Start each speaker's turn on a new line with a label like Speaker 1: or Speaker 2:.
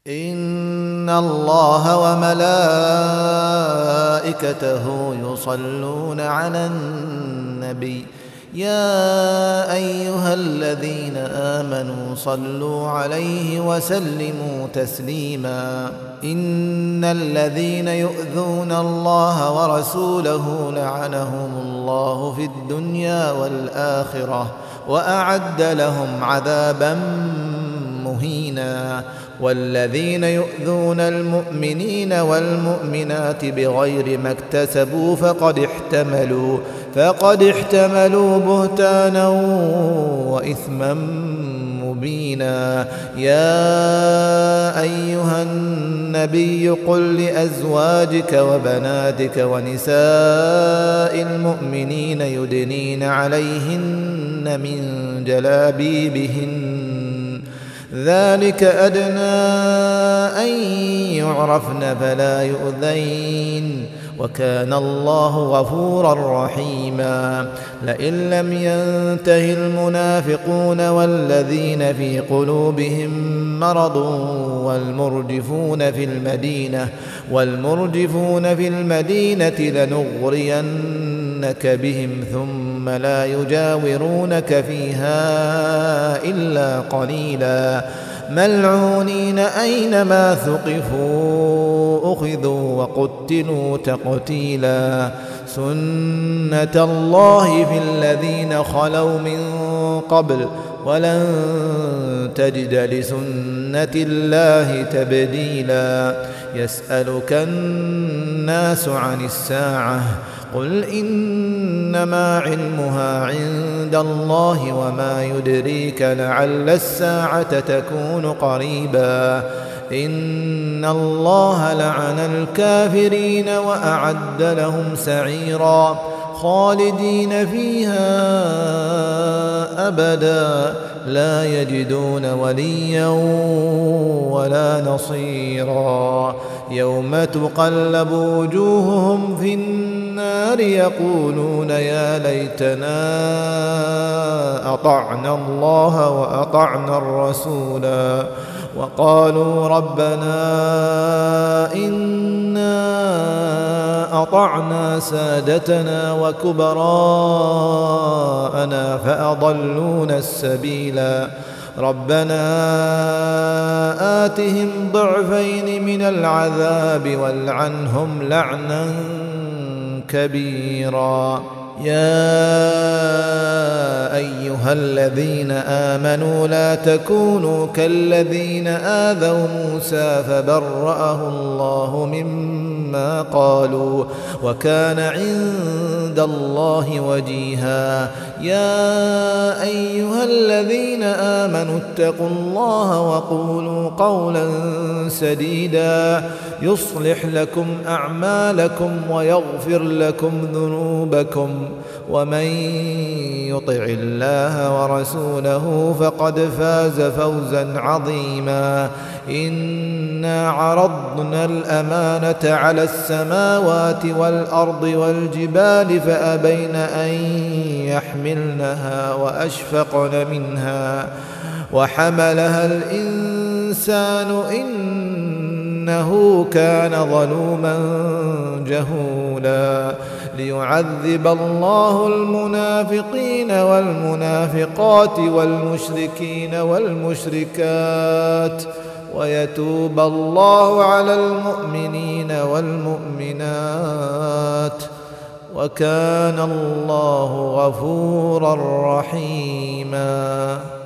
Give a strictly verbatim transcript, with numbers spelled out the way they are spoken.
Speaker 1: إن الله وملائكته يصلون على النبي يا أيها الذين آمنوا صلوا عليه وسلموا تسليما إن الذين يؤذون الله ورسوله لعنهم الله في الدنيا والآخرة وأعد لهم عذابا مهينا والذين يؤذون المؤمنين والمؤمنات بغير ما اكتسبوا فقد احتملوا فقد احتملوا بهتانا وإثما مبينا يا أيها النبي قل لأزواجك وبناتك ونساء المؤمنين يدنين عليهن من جلابيبهن ذلك أدنى أن يعرفن فلا يؤذين وكان الله غفورا رحيما لئن لم ينته المنافقون والذين في قلوبهم مرض والمرجفون في المدينة والمرجفون في المدينة لنغرينك بهم ثم لا يجاورونك فيها إلا قليلا ملعونين أينما ثقفوا أخذوا وقتلوا تقتيلا سنة الله في الذين خلوا من قبل ولن تجد لسنة الله تبديلا يسألك الناس عن الساعة قل إنما علمها عند الله وما يدريك لعل الساعة تكون قريبا إن الله لعن الكافرين وأعد لهم سعيرا خالدين فيها أبدا لا يجدون وليا ولا نصيرا يوم تقلب وجوههم في النار يقولون يا ليتنا أطعنا الله وأطعنا الرسولا وقالوا ربنا إنا أطعنا سادتنا وكبراءنا فأضلونا السبيلا ربنا آتهم ضعفين من العذاب والعنهم لعنا كبيرا يا أيها الذين آمنوا لا تكونوا كالذين آذوا موسى فبرأه الله مما قالوا وكان عند الله وجيها يا أيها الذين آمنوا اتقوا الله وقولوا قولا سديدا يصلح لكم أعمالكم ويغفر لكم ذنوبكم ومن يطع الله ورسوله فقد فاز فوزا عظيما إنا عرضنا الأمانة على السماوات والأرض والجبال فأبين أن يحملنها وأشفقن منها وحملها الإنسان إنه كان ظلوما جهولا ليعذب الله المنافقين والمنافقات والمشركين والمشركات ويتوب الله على المؤمنين والمؤمنات وكان الله غفورا رحيما.